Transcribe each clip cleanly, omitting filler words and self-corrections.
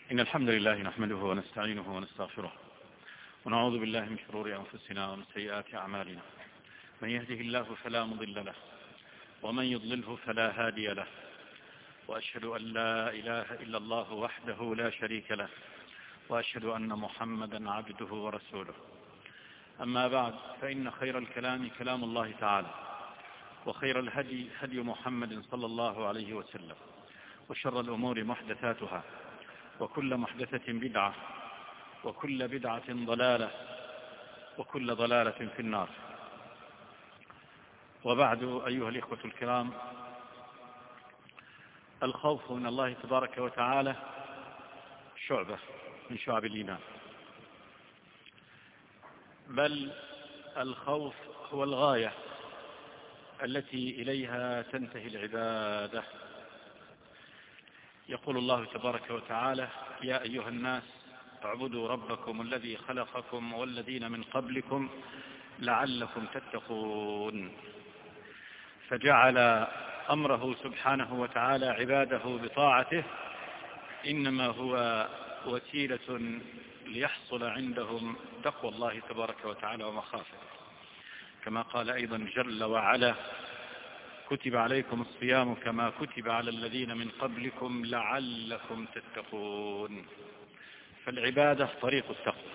إن الحمد لله نحمده ونستعينه ونستغفره ونعوذ بالله من شرور أنفسنا ومن سيئات أعمالنا. من يهده الله فلا مضل له ومن يضلله فلا هادي له، وأشهد أن لا إله إلا الله وحده لا شريك له، وأشهد أن محمدا عبده ورسوله. أما بعد، فإن خير الكلام كلام الله تعالى، وخير الهدي هدي محمد صلى الله عليه وسلم، وشر الأمور محدثاتها، وكل محدثة بدعة، وكل بدعة ضلالة، وكل ضلالة في النار. وبعد، أيها الإخوة الكرام، الخوف من الله تبارك وتعالى شعبة من شعب الإيمان، بل الخوف هو الغاية التي إليها تنتهي العبادة. يقول الله تبارك وتعالى: يا أيها الناس اعبدوا ربكم الذي خلقكم والذين من قبلكم لعلكم تتقون. فجعل أمره سبحانه وتعالى عباده بطاعته إنما هو وسيلة ليحصل عندهم تقوى الله تبارك وتعالى ومخافته، كما قال أيضا جل وعلا: كتب عليكم الصيام كما كتب على الذين من قبلكم لعلكم تتقون. فالعبادة طريق التقوى.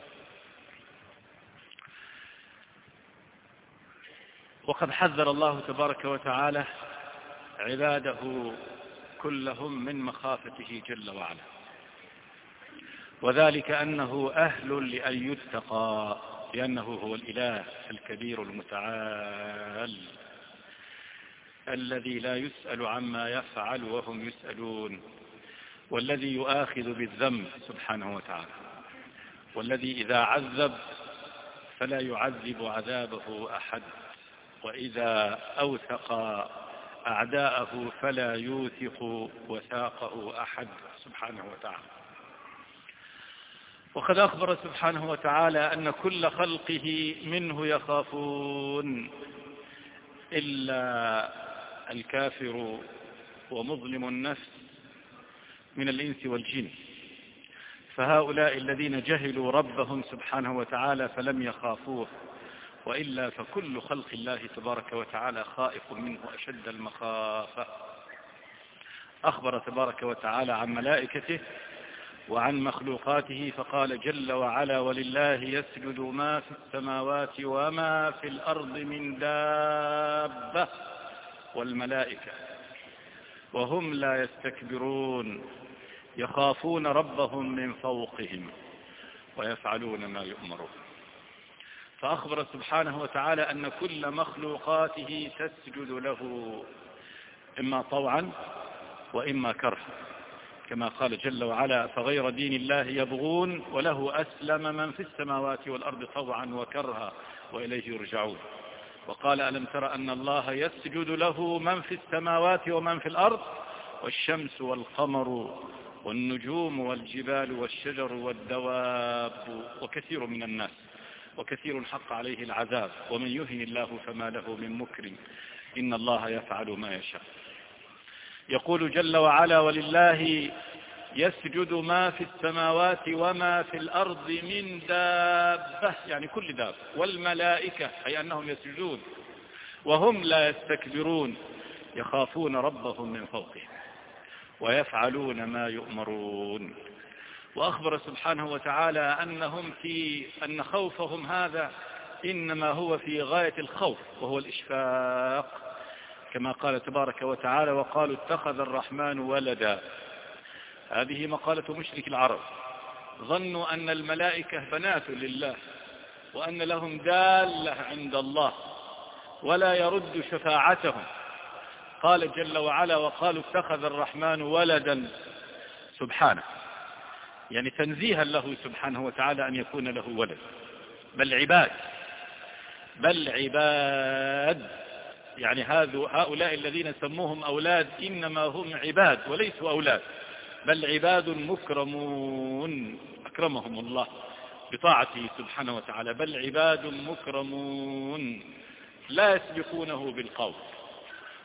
وقد حذر الله تبارك وتعالى عباده كلهم من مخافته جل وعلا، وذلك أنه أهل لأن يتقى، لأنه هو الإله الكبير المتعال الذي لا يسأل عما يفعل وهم يسألون، والذي يؤاخذ بالذنب سبحانه وتعالى، والذي إذا عذب فلا يعذب عذابه أحد، وإذا أوثق أعداءه فلا يوثق وثاقه أحد سبحانه وتعالى. وقد أخبر سبحانه وتعالى أن كل خلقه منه يخافون إلا الكافر ومظلم النفس من الإنس والجن، فهؤلاء الذين جهلوا ربهم سبحانه وتعالى فلم يخافوه، وإلا فكل خلق الله تبارك وتعالى خائف منه أشد المخافة. أخبر تبارك وتعالى عن ملائكته وعن مخلوقاته فقال جل وعلا: ولله يسجد ما في السماوات وما في الأرض من دابة والملائكة وهم لا يستكبرون يخافون ربهم من فوقهم ويفعلون ما يؤمرون. فأخبر سبحانه وتعالى أن كل مخلوقاته تسجد له إما طوعا وإما كرها، كما قال جل وعلا: فغير دين الله يبغون وله أسلم من في السماوات والأرض طوعا وكرها وإليه يرجعون. وقال: ألم تر أن الله يسجد له من في السماوات ومن في الأرض والشمس والقمر والنجوم والجبال والشجر والدواب وكثير من الناس، وكثير حق عليه العذاب، ومن يهن الله فما له من مكرم، إن الله يفعل ما يشاء. يقول جل وعلا: ولله يسجد ما في السماوات وما في الأرض من دابة، يعني كل دابة، والملائكة أي أنهم يسجدون وهم لا يستكبرون يخافون ربهم من فوقهم ويفعلون ما يؤمرون. وأخبر سبحانه وتعالى أن خوفهم هذا إنما هو في غاية الخوف، وهو الإشفاق، كما قال تبارك وتعالى: وقالوا اتخذ الرحمن ولدا. هذه مقالة مشرك العرب، ظنوا أن الملائكة بنات لله وأن لهم دالة عند الله ولا يرد شفاعتهم. قال جل وعلا: وقالوا اتخذ الرحمن ولدا، سبحانه، يعني تنزيها له سبحانه وتعالى أن يكون له ولد، بل عباد، يعني هؤلاء الذين سموهم أولاد إنما هم عباد وليسوا أولاد، بل عباد مكرمون أكرمهم الله بطاعته سبحانه وتعالى، بل عباد مكرمون لا يسبقونه بالقول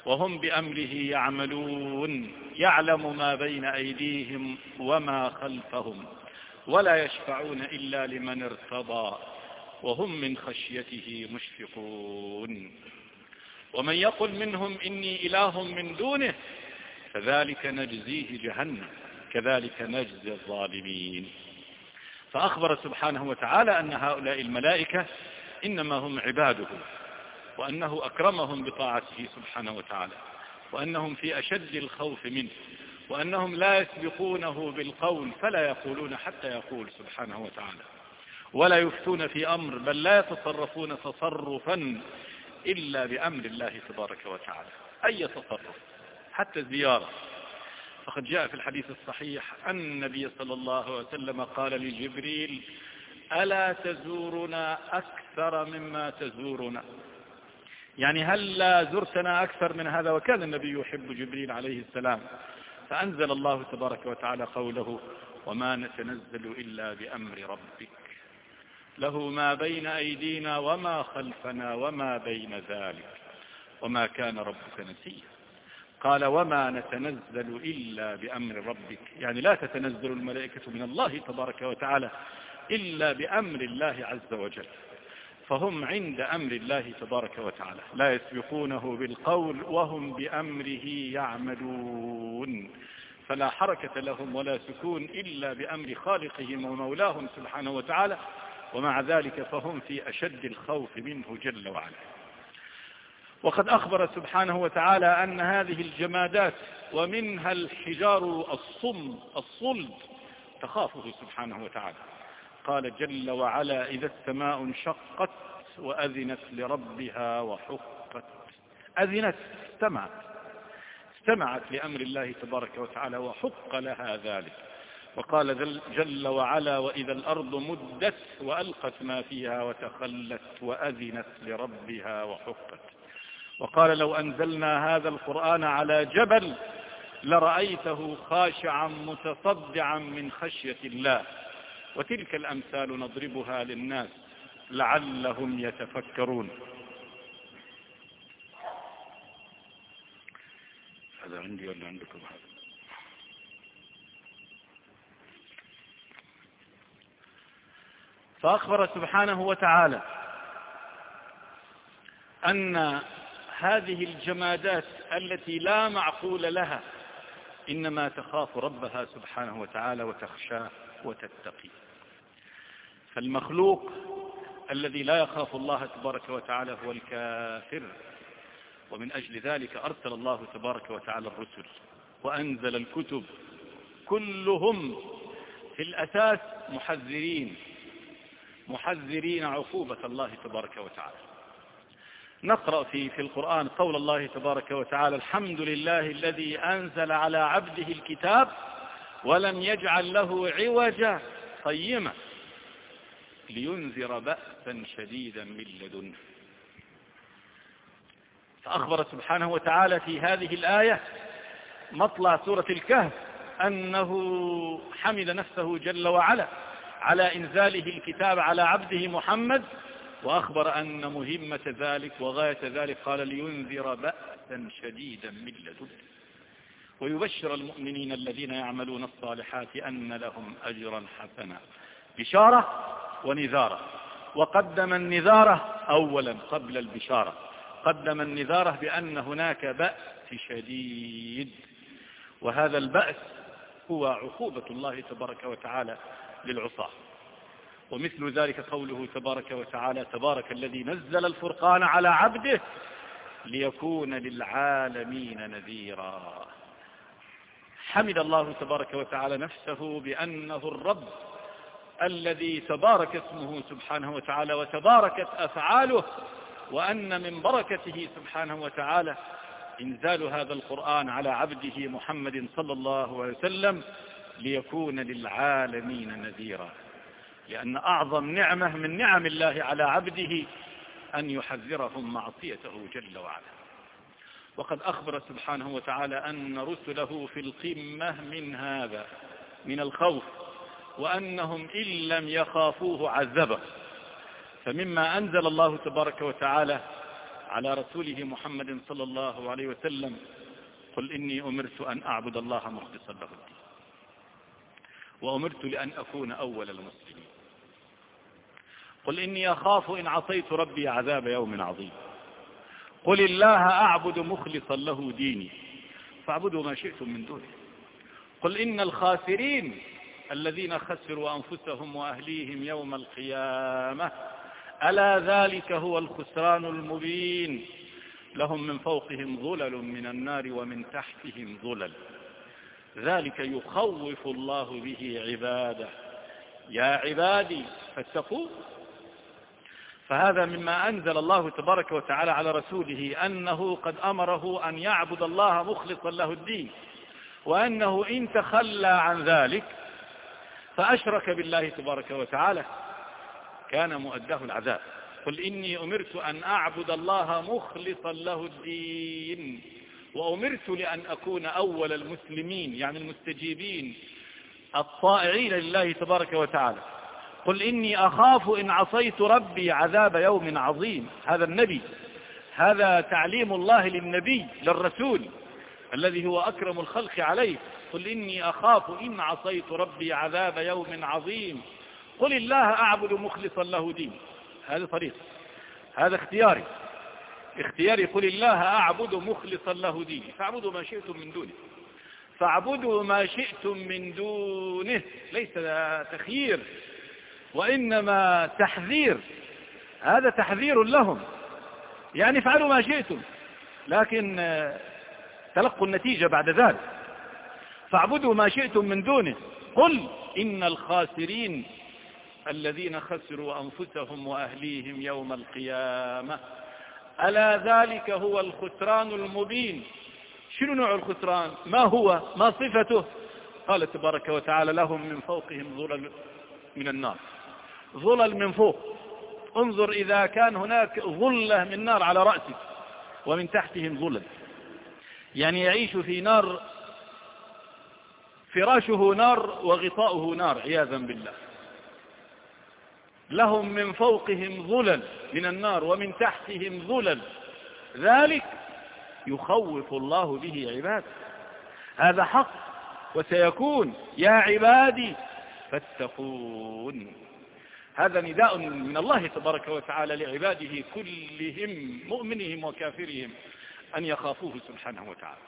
وهم بأمره يعملون يعلم ما بين أيديهم وما خلفهم ولا يشفعون إلا لمن ارتضى وهم من خشيته مشفقون ومن يقل منهم إني إله من دونه فذلك نجزيه جهنم كذلك نجزي الظالمين. فأخبر سبحانه وتعالى أن هؤلاء الملائكة إنما هم عباده، وأنه أكرمهم بطاعته سبحانه وتعالى، وأنهم في أشد الخوف منه، وأنهم لا يسبقونه بالقول فلا يقولون حتى يقول سبحانه وتعالى، ولا يفتون في أمر بل لا يتصرفون تصرفا إلا بأمر الله تبارك وتعالى، أي تصرف حتى الزيارة. فقد جاء في الحديث الصحيح أن النبي صلى الله عليه وسلم قال لجبريل: ألا تزورنا أكثر مما تزورنا؟ يعني هل لا زرتنا أكثر من هذا؟ وكان النبي يحب جبريل عليه السلام، فأنزل الله تبارك وتعالى قوله: وما نتنزل إلا بأمر ربك له ما بين أيدينا وما خلفنا وما بين ذلك وما كان ربك نسيا. قال: وما نتنزل إلا بأمر ربك، يعني لا تتنزل الملائكة من الله تبارك وتعالى إلا بأمر الله عز وجل، فهم عند أمر الله تبارك وتعالى لا يسبقونه بالقول وهم بأمره يعملون، فلا حركة لهم ولا سكون إلا بأمر خالقهم ومولاهم سبحانه وتعالى، ومع ذلك فهم في أشد الخوف منه جل وعلا. وقد أخبر سبحانه وتعالى أن هذه الجمادات ومنها الحجار الصلب تخافه سبحانه وتعالى. قال جل وعلا: إذا السماء انشقت وأذنت لربها وحقت. أذنت، استمعت لأمر الله تبارك وتعالى وحق لها ذلك. وقال جل وعلا: وإذا الأرض مدت وألقت ما فيها وتخلت وأذنت لربها وحقت. وقال: لو أنزلنا هذا القرآن على جبل لرأيته خاشعا متصدعا من خشية الله. وتلك الأمثال نضربها للناس لعلهم يتفكرون. هذا عندي ولا عندكم هذا؟ فأخبر سبحانه وتعالى أن هذه الجمادات التي لا معقول لها إنما تخاف ربها سبحانه وتعالى وتخشاه وتتقي. فالمخلوق الذي لا يخاف الله تبارك وتعالى هو الكافر، ومن أجل ذلك أرسل الله تبارك وتعالى الرسل وأنزل الكتب، كلهم في الأساس محذرين عقوبة الله تبارك وتعالى. نقرأ في القرآن قول الله تبارك وتعالى: الحمد لله الذي أنزل على عبده الكتاب ولم يجعل له عوجا قيما لينذر بأسا شديدا من لدنه. فأخبر سبحانه وتعالى في هذه الآية مطلع سورة الكهف أنه حمد نفسه جل وعلا على إنزاله الكتاب على عبده محمد، وأخبر أن مهمة ذلك وغاية ذلك قال: لينذر بأسا شديدا من لدنه ويبشر المؤمنين الذين يعملون الصالحات أن لهم أجرا حسنا. بشارة ونذارة، وقدم النذارة أولا قبل البشارة، قدم النذارة بأن هناك بأس شديد، وهذا البأس هو عقوبة الله تبارك وتعالى للعصاة. ومثل ذلك قوله تبارك وتعالى: تبارك الذي نزل الفرقان على عبده ليكون للعالمين نذيرا. حمد الله تبارك وتعالى نفسه بأنه الرب الذي تبارك اسمه سبحانه وتعالى وتباركت أفعاله، وأن من بركته سبحانه وتعالى إنزال هذا القرآن على عبده محمد صلى الله عليه وسلم ليكون للعالمين نذيرا. لأن أعظم نعمة من نعم الله على عبده أن يحذرهم معصيته جل وعلا. وقد أخبر سبحانه وتعالى أن رسله في القمة من هذا، من الخوف، وأنهم إن لم يخافوه عذبه. فمما أنزل الله تبارك وتعالى على رسوله محمد صلى الله عليه وسلم: قل إني أمرت أن أعبد الله مخلصا له الدين، وأمرت لأن أكون أول المسلمين. قل إني أخاف إن عصيت ربي عذاب يوم عظيم. قل الله أعبد مخلصا له ديني فاعبدوا ما شئتم من دونه. قل إن الخاسرين الذين خسروا أنفسهم وأهليهم يوم القيامة ألا ذلك هو الخسران المبين. لهم من فوقهم ظلل من النار ومن تحتهم ظلل ذلك يخوف الله به عباده يا عبادي فاتقون. فهذا مما أنزل الله تبارك وتعالى على رسوله، أنه قد أمره أن يعبد الله مخلصا له الدين، وأنه إن تخلى عن ذلك فأشرك بالله تبارك وتعالى كان مؤداه العذاب. قل إني أمرت أن أعبد الله مخلصا له الدين وأمرت لأن أكون أول المسلمين، يعني المستجيبين الطائعين لله تبارك وتعالى. قل إني أخاف إن عصيت ربي عذاب يوم عظيم. هذا النبي، هذا تعليم الله للنبي للرسول الذي هو أكرم الخلق عليه. قل إني أخاف إن عصيت ربي عذاب يوم عظيم. قل الله أعبد مخلصا له دين. هذا طريق، هذا اختياري. قل الله أعبد مخلصا له ديني فاعبدوا ما شئتم من دونه. فاعبدوا ما شئتم من دونه ليس تخيير وإنما تحذير. هذا تحذير لهم، يعني افعلوا ما شئتم لكن تلقوا النتيجة بعد ذلك. فاعبدوا ما شئتم من دونه. قل إن الخاسرين الذين خسروا أنفسهم وأهليهم يوم القيامة ألا ذلك هو الخسران المبين. شنو نوع الخسران؟ ما هو؟ ما صفته؟ قال تبارك وتعالى: لهم من فوقهم ظلل من النار. ظلل من فوق، انظر إذا كان هناك ظلة من نار على رأسك، ومن تحتهم ظلل، يعني يعيش في نار، فراشه نار وغطاؤه نار عياذا بالله. لهم من فوقهم ظلل من النار ومن تحتهم ظلل ذلك يخوف الله به عباده. هذا حق وسيكون. يا عبادي فاتقون. هذا نداء من الله تبارك وتعالى لعباده كلهم، مؤمنهم وكافرهم، أن يخافوه سبحانه وتعالى.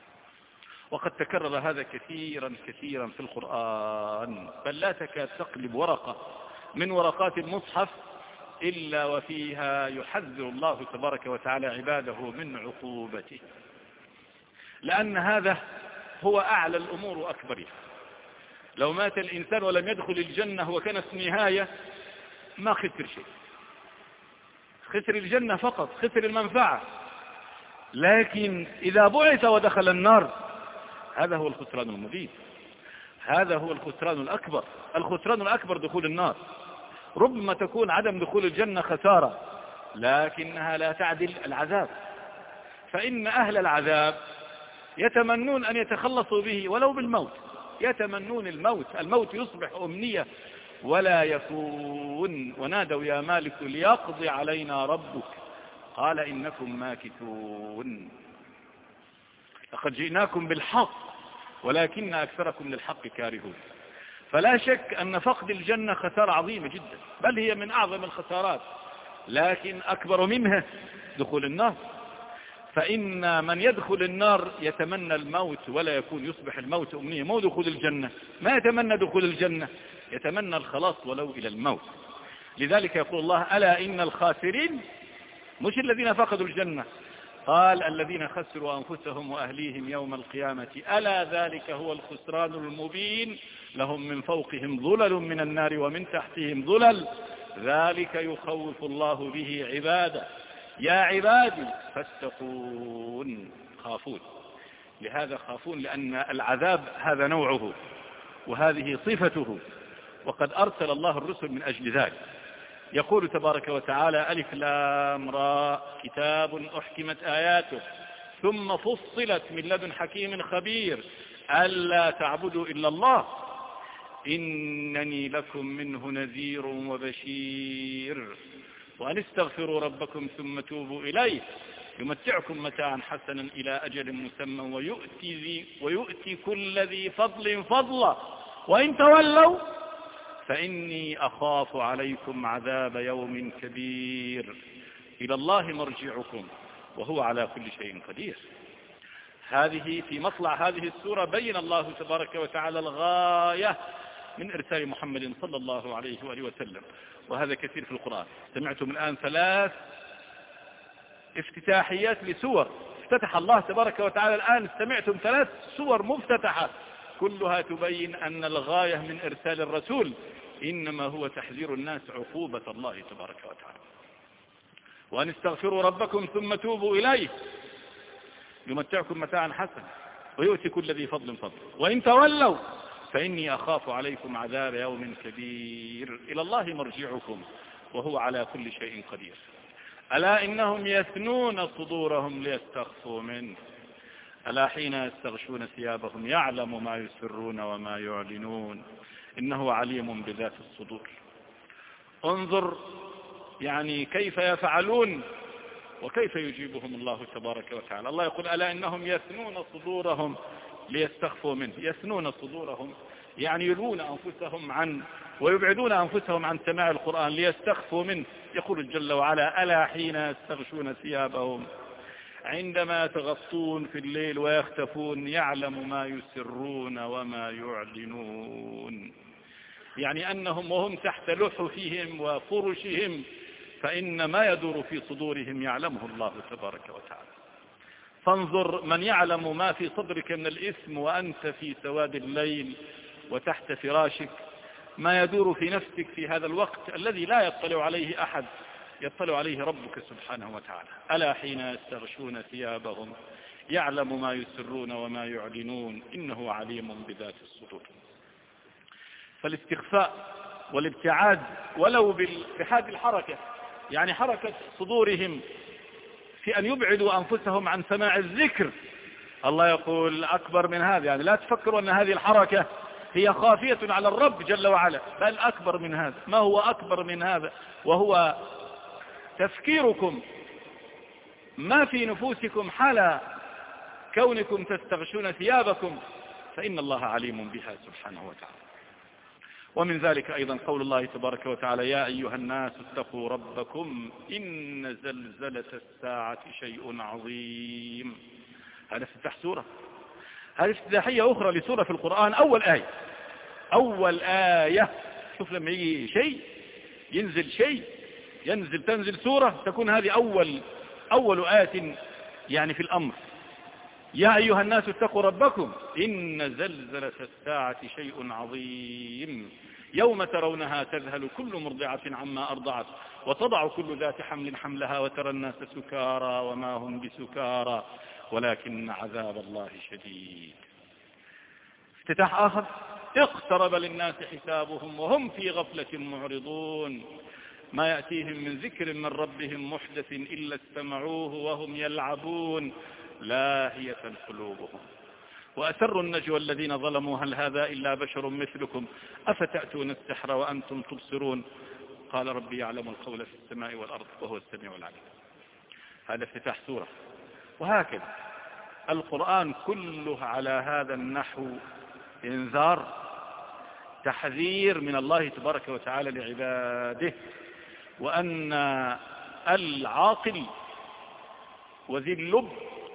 وقد تكرر هذا كثيرا كثيرا في القرآن، بل لا تكاد تقلب ورقة من ورقات المصحف إلا وفيها يحذر الله تبارك وتعالى عباده من عقوبته، لأن هذا هو أعلى الأمور وأكبرها. لو مات الإنسان ولم يدخل الجنة وكانت نهاية ما خسر شيء، خسر الجنة فقط، خسر المنفعة. لكن إذا بعث ودخل النار هذا هو الخسران المبين، هذا هو الخسران الأكبر. الخسران الأكبر دخول النار. ربما تكون عدم دخول الجنة خسارة، لكنها لا تعدل العذاب. فإن أهل العذاب يتمنون أن يتخلصوا به ولو بالموت، يتمنون الموت يصبح أمنية ولا يكون. ونادوا يا مالك ليقضي علينا ربك قال إنكم ماكثون. لقد جئناكم بالحق ولكن أكثركم للحق كارهون. فلا شك أن فقد الجنة خسارة عظيمة جدا، بل هي من أعظم الخسارات، لكن أكبر منها دخول النار. فإن من يدخل النار يتمنى الموت ولا يكون، يصبح الموت أمنية، مو دخول الجنة، ما يتمنى دخول الجنة، يتمنى الخلاص ولو إلى الموت. لذلك يقول الله: ألا إن الخاسرين، مش الذين فقدوا الجنة، قال الذين خسروا أنفسهم وأهليهم يوم القيامة ألا ذلك هو الخسران المبين. لهم من فوقهم ظلل من النار ومن تحتهم ظلل ذلك يخوف الله به عباده. يا عبادي فاتقون. خافون. لهذا خافون لأن العذاب هذا نوعه وهذه صفته، وقد أرسل الله الرسل من أجل ذلك. يقول تبارك وتعالى: ألف لام را كتاب أحكمت آياته ثم فصلت من لدن حكيم خبير ألا تعبدوا إلا الله إنني لكم منه نذير وبشير وأن استغفروا ربكم ثم توبوا إليه يمتعكم متاعا حسنا إلى أجل مسمى ويؤتي كل ذي فضل فضلا وإن تولوا فإني أخاف عليكم عذاب يوم كبير إلى الله مرجعكم وهو على كل شيء قدير. هذه في مطلع هذه السورة بين الله تبارك وتعالى الغاية من إرسال محمد صلى الله عليه وآله وسلم، وهذا كثير في القرآن. سمعتم الآن 3 افتتاحيات لسور افتتح الله تبارك وتعالى. الآن سمعتم 3 سور مفتتحة كلها تبين أن الغاية من إرسال الرسول إنما هو تحذير الناس عقوبة الله تبارك وتعالى. وأن استغفروا ربكم ثم توبوا إليه يمتعكم متاعا حسنا ويؤتي كل ذي فضل فضل وإن تولوا فإني أخاف عليكم عذاب يوم كبير إلى الله مرجعكم وهو على كل شيء قدير. ألا إنهم يثنون صدورهم ليستخفوا منه ألا حين يستغشون ثيابهم يعلم ما يسرون وما يعلنون إنه عليم بذات الصدور. انظر يعني كيف يفعلون وكيف يجيبهم الله تبارك وتعالى. الله يقول ألا إنهم يثنون صدورهم ليستخفوا منه. يثنون صدورهم يعني يلوون أنفسهم عن ويبعدون أنفسهم عن سماع القرآن ليستخفوا منه. يقول جل وعلا ألا حين يستغشون ثيابهم عندما يتغطون في الليل ويختفون يعلم ما يسرون وما يعلنون، يعني أنهم وهم تحت لحفهم وفرشهم فإن ما يدور في صدورهم يعلمه الله تبارك وتعالى. فانظر من يعلم ما في صدرك من الإثم وأنت في سواد الليل وتحت فراشك، ما يدور في نفسك في هذا الوقت الذي لا يطلع عليه أحد يطلع عليه ربك سبحانه وتعالى. ألا حين يستغشون ثيابهم يعلم ما يسرون وما يعلنون إنه عليم بذات الصدور. فالاستخفاء والابتعاد ولو بهذه الحركة، يعني حركة صدورهم في أن يبعدوا أنفسهم عن سماع الذكر، الله يقول أكبر من هذا. يعني لا تفكروا أن هذه الحركة هي خافية على الرب جل وعلا، بل أكبر من هذا. ما هو أكبر من هذا؟ وهو تفكيركم ما في نفوسكم حال كونكم تستغشون ثيابكم، فإن الله عليم بها سبحانه وتعالى. ومن ذلك أيضا قول الله تبارك وتعالى يا أيها الناس اتقوا ربكم إن زلزلة الساعة شيء عظيم. هذا افتتاح سورة، هذه افتتاحية أخرى لسورة في القرآن. أول آية شوف لما يجي شيء تنزل سورة تكون هذه أول آية يعني في الأمر. يا أيها الناس اتقوا ربكم إن زلزلة الساعة شيء عظيم يوم ترونها تذهل كل مرضعة عما أرضعت وتضع كل ذات حمل حملها وترى الناس سكارى وما هم بسكارى ولكن عذاب الله شديد. افتتاح آخر اقترب للناس حسابهم وهم في غفلة معرضون ما يأتيهم من ذكر من ربهم محدث إلا استمعوه وهم يلعبون لاهية قلوبهم وأسروا النجوى الذين ظلموا هل هذا إلا بشر مثلكم أفتأتون السحر وأنتم تبصرون قال ربي يعلم القول في السماء والأرض وهو السميع العليم. هذا افتتاح سورة. وهكذا القرآن كله على هذا النحو انذار تحذير من الله تبارك وتعالى لعباده، وأن العاقل وذي اللب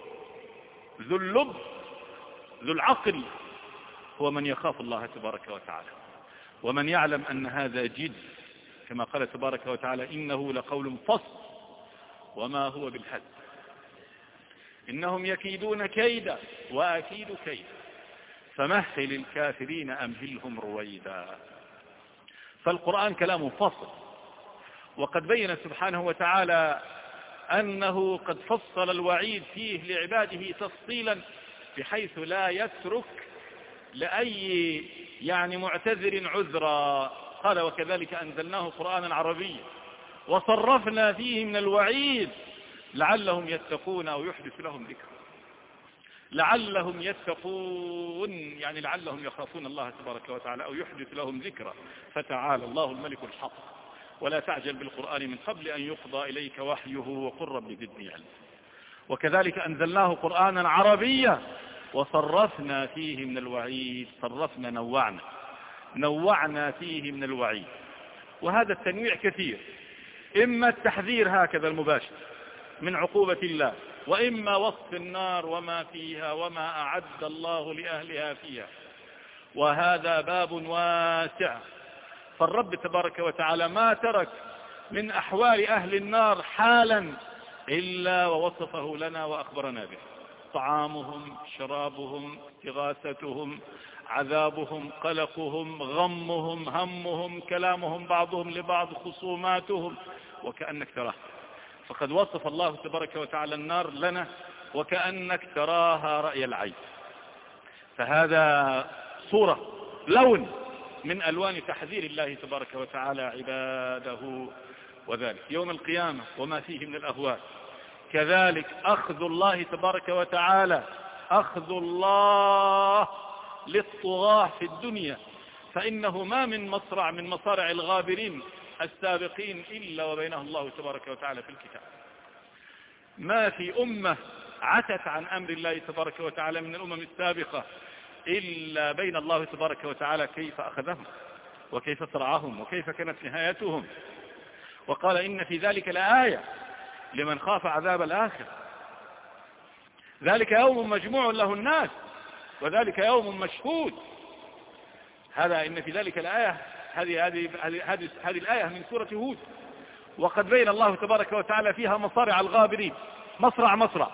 ذو العقل هو من يخاف الله تبارك وتعالى ومن يعلم أن هذا جد كما قال تبارك وتعالى إنه لقول فصل وما هو بالهزل إنهم يكيدون كيدا وأكيد كيدا فمهل الكافرين أمهلهم رويدا. فالقرآن كلام فصل، وقد بين سبحانه وتعالى أنه قد فصل الوعيد فيه لعباده تفصيلا بحيث لا يترك لأي يعني معتذر عذرا. قال وكذلك أنزلناه قرآنا عربيا وصرفنا فيه من الوعيد لعلهم يتقون أو يحدث لهم ذكر. لعلهم يتقون يعني لعلهم يخافون الله تبارك وتعالى أو يحدث لهم ذكرا. فتعالى الله الملك الحق ولا تعجل بالقرآن من قبل أن يقضى إليك وحيه وقل رب زدني علما. وكذلك أنزلناه قرآنا عربيا وصرفنا فيه من الوعيد، صرفنا نوعنا فيه من الوعيد. وهذا التنويع كثير، إما التحذير هكذا المباشر من عقوبة الله، وإما وصف النار وما فيها وما أعد الله لأهلها فيها. وهذا باب واسع، فالرب تبارك وتعالى ما ترك من أحوال أهل النار حالا إلا ووصفه لنا وأخبرنا به: طعامهم، شرابهم، استغاثتهم، عذابهم، قلقهم، غمهم، همهم، كلامهم بعضهم لبعض، خصوماتهم، وكأنك تراه. فقد وصف الله تبارك وتعالى النار لنا وكأنك تراها رأي العين. فهذا صورة، لون من ألوان تحذير الله تبارك وتعالى عباده. وذلك يوم القيامة وما فيه من الأهوال. كذلك أخذ الله تبارك وتعالى، أخذ الله للطغاة في الدنيا، فإنه ما من مصرع من مصارع الغابرين السابقين إلا وبينه الله تبارك وتعالى في الكتاب. ما في أمة عتت عن أمر الله تبارك وتعالى من الأمم السابقة إلا بين الله تبارك وتعالى كيف أخذهم وكيف صرعهم وكيف كانت نهايتهم. وقال: إن في ذلك لآية لمن خاف عذاب الآخرة. ذلك يوم مجموع له الناس وذلك يوم مشهود. هذا إن في ذلك الآية، هذه الآية من سورة هود. وقد بين الله تبارك وتعالى فيها مصارع الغابرين، مصرع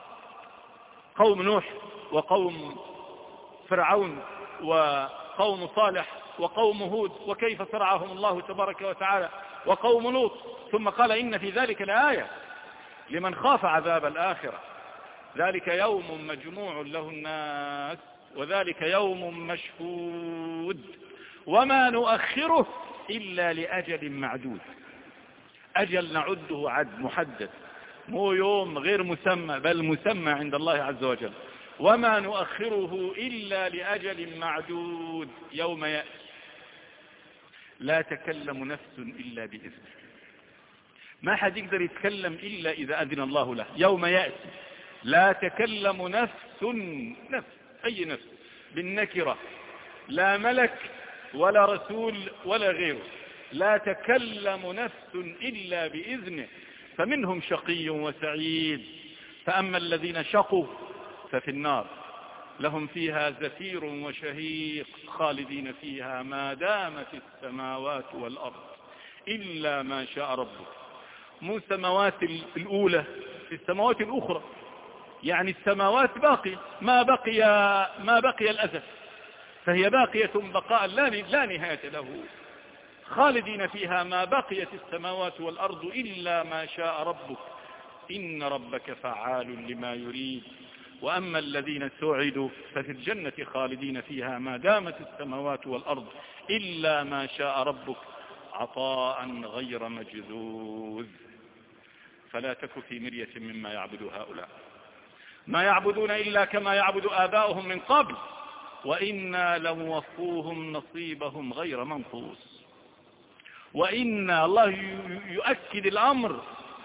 قوم نوح وقوم فرعون وقوم صالح وقوم هود، وكيف صرعهم الله تبارك وتعالى، وقوم لوط. ثم قال: إن في ذلك لآية لمن خاف عذاب الآخرة. ذلك يوم مجموع له الناس وذلك يوم مشهود وما نؤخره إلا لأجل معدود. أجل نعده عد محدد، مو يوم غير مسمى بل مسمى عند الله عز وجل. وما نؤخره إلا لأجل معدود. يوم يأتي لا تكلم نفس إلا بإذنه. ما حد يقدر يتكلم إلا إذا أذن الله له. يوم يأتي لا تكلم نفس، أي نفس بالنكرة، لا ملك ولا رسول ولا غيره. لا تكلم نفس إلا بإذنه، فمنهم شقي وسعيد. فأما الذين شقوا ففي النار لهم فيها زفير وشهيق خالدين فيها ما دامت السماوات والأرض إلا ما شاء ربك. مو السماوات الأولى، في السماوات الأخرى، يعني السماوات باقية، ما بقي الأزل، فهي باقية بقاء لا نهاية له. خالدين فيها ما بقيت السماوات والأرض إلا ما شاء ربك إن ربك فعال لما يريد. وأما الذين سعدوا ففي الجنة خالدين فيها ما دامت السماوات والأرض إلا ما شاء ربك عطاء غير مجذوذ. فلا تك في مرية مما يعبد هؤلاء، ما يعبدون إلا كما يعبد آباؤهم من قبل وإنا لموفوهم نصيبهم غير منقوص. وإن الله يؤكد الأمر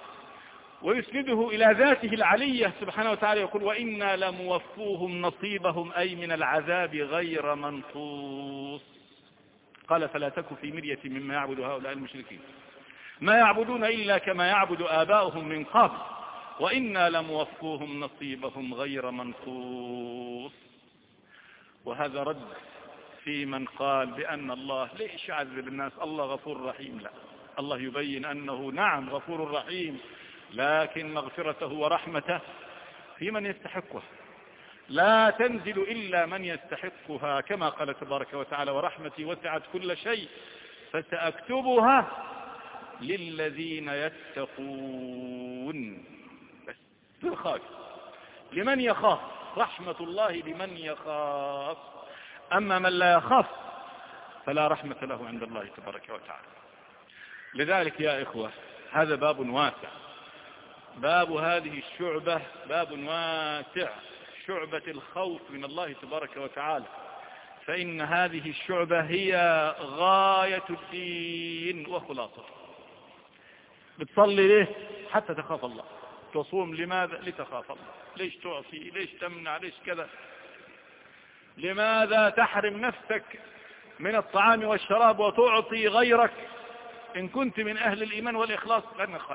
ويسنده إلى ذاته العلية سبحانه وتعالى، يقول: وإنا لموفوهم نصيبهم، أي من العذاب غير منقوص. قال: فلا تك في مرية مما يعبد هؤلاء المشركين، ما يعبدون إلا كما يعبد آباؤهم من قبل وإنا لموفوهم نصيبهم غير منقوص. وهذا رد في من قال بأن الله ليش يعذب الناس، الله غفور رحيم. لا، الله يبين أنه نعم غفور رحيم، لكن مغفرته ورحمته في من يستحقها، لا تنزل إلا من يستحقها، كما قال تبارك وتعالى: ورحمتي وسعت كل شيء فسأكتبها للذين يتقون. بس للخاف، لمن يخاف، رحمة الله لمن يخاف. أما من لا يخاف فلا رحمة له عند الله تبارك وتعالى. لذلك يا إخوة هذا باب واسع، باب هذه الشعبة باب واسع، شعبة الخوف من الله تبارك وتعالى. فإن هذه الشعبة هي غاية الدين وخلاصته. بتصلي ليه؟ حتى تخاف الله. تصوم لماذا؟ لتخاف الله. ليش تعصي؟ ليش تمنع؟ ليش كذا؟ لماذا تحرم نفسك من الطعام والشراب وتعطي غيرك؟ إن كنت من أهل الإيمان والإخلاص لأنك خائف.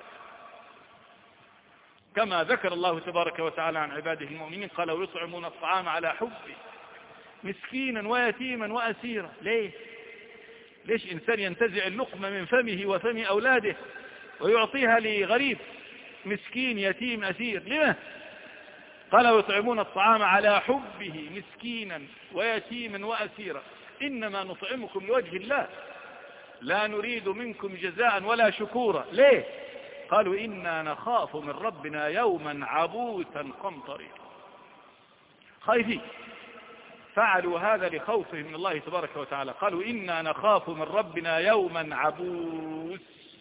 كما ذكر الله تبارك وتعالى عن عباده المؤمنين قال ويطعمون الطعام على حبه مسكينا ويتيما وأسيرا. ليش إنسان ينتزع اللقمة من فمه وفم أولاده ويعطيها لغريب مسكين يتيم أسير؟ لما؟ قال ويطعمون الطعام على حبه مسكينا ويتيما وأسيرا إنما نطعمكم لوجه الله لا نريد منكم جزاء ولا شكورا. ليه؟ قالوا إنا نخاف من ربنا يوما عبوسا قمطريرا. خايفين، فعلوا هذا لخوفهم من الله تبارك وتعالى. قالوا إنا نخاف من ربنا يوما عبوس.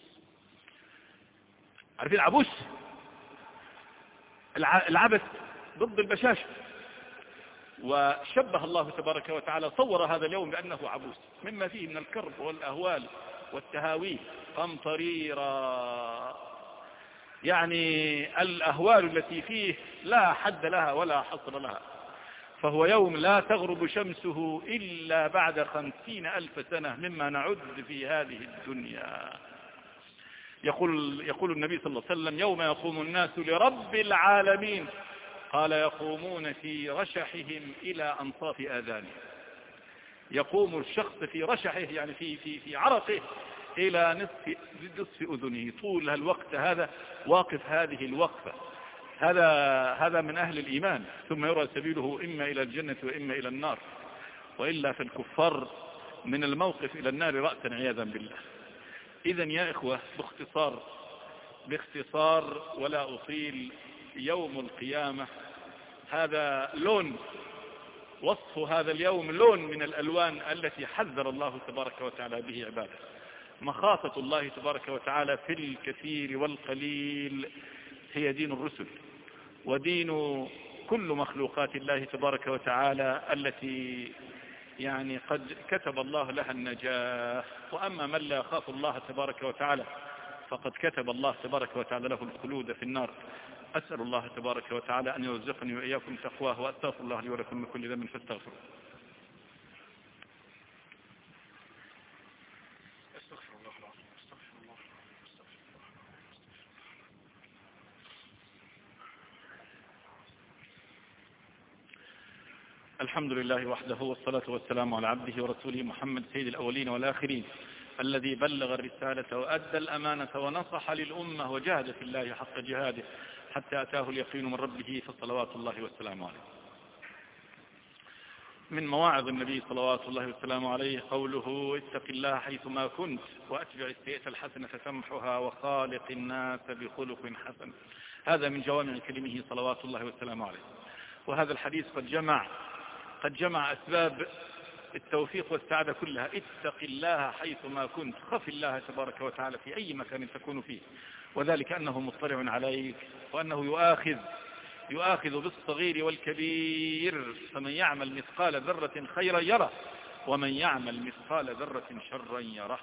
عارفين عبوس؟ العبث ضد البشاشة. وشبه الله تبارك وتعالى صور هذا اليوم بأنه عبوس مما فيه من الكرب والأهوال والتهاويه قمطريرا، يعني الأهوال التي فيه لا حد لها ولا حصر لها. فهو يوم لا تغرب شمسه إلا بعد 50,000 سنة مما نعد في هذه الدنيا. يقول النبي صلى الله عليه وسلم يوم يقوم الناس لرب العالمين قال يقومون في رشحهم إلى أنصاف آذانهم. يقوم الشخص في رشحه يعني في عرقه إلى نصف أذنه طول الوقت هذا واقف هذه الوقفة. هذا من أهل الإيمان، ثم يرى سبيله إما إلى الجنة وإما إلى النار، وإلا في الكفار من الموقف إلى النار رأسا عياذا بالله. إذن يا إخوة باختصار ولا أطيل، يوم القيامة هذا لون، وصف هذا اليوم لون من الألوان التي حذر الله تبارك وتعالى به عباده. مخافة الله تبارك وتعالى في الكثير والقليل هي دين الرسل ودين كل مخلوقات الله تبارك وتعالى التي يعني قد كتب الله لها النجاة. وأما من لا يخاف الله تبارك وتعالى فقد كتب الله تبارك وتعالى له الخلود في النار. أسأل الله تبارك وتعالى أن يرزقني وإياكم تقواه، وأستغفر الله لي ولكم من كل ذنب فاستغفروه. الحمد لله وحده والصلاة والسلام على عبده ورسوله محمد سيد الأولين والآخرين الذي بلغ الرسالة وأدى الأمانة ونصح للأمة وجاهد في الله حق جهاده حتى أتاه اليقين من ربه فصلوات الله والسلام عليه. من مواعظ النبي صلوات الله والسلام عليه قوله اتق الله حيثما كنت وأتبع السيئة الحسنة تمحها وخالق الناس بخلق حسن. هذا من جوامع كلمه صلوات الله والسلام عليه. وهذا الحديث قد جمع أسباب التوفيق والسعادة كلها. اتق الله حيثما كنت، خف الله تبارك وتعالى في أي مكان تكون فيه، وذلك أنه مطلع عليك وأنه يؤاخذ بالصغير والكبير. فمن يعمل مثقال ذرة خيرا يره ومن يعمل مثقال ذرة شرا يره.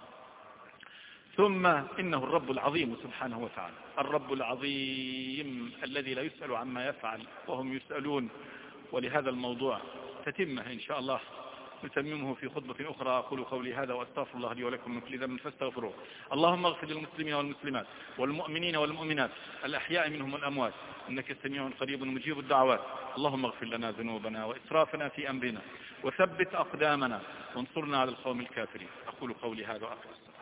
ثم إنه الرب العظيم سبحانه وتعالى، الرب العظيم الذي لا يسأل عما يفعل وهم يسألون. ولهذا الموضوع تتمه إن شاء الله نتممه في خطبة أخرى. أقول قولي هذا وأستغفر الله لي ولكم من كل ذنب فاستغفروه. اللهم اغفر للمسلمين والمسلمات والمؤمنين والمؤمنات الأحياء منهم والأموات إنك سميع قريب مجيب الدعوات. اللهم اغفر لنا ذنوبنا وإسرافنا في أمرنا وثبت أقدامنا وانصرنا على القوم الكافرين. أقول قولي هذا وأستغفر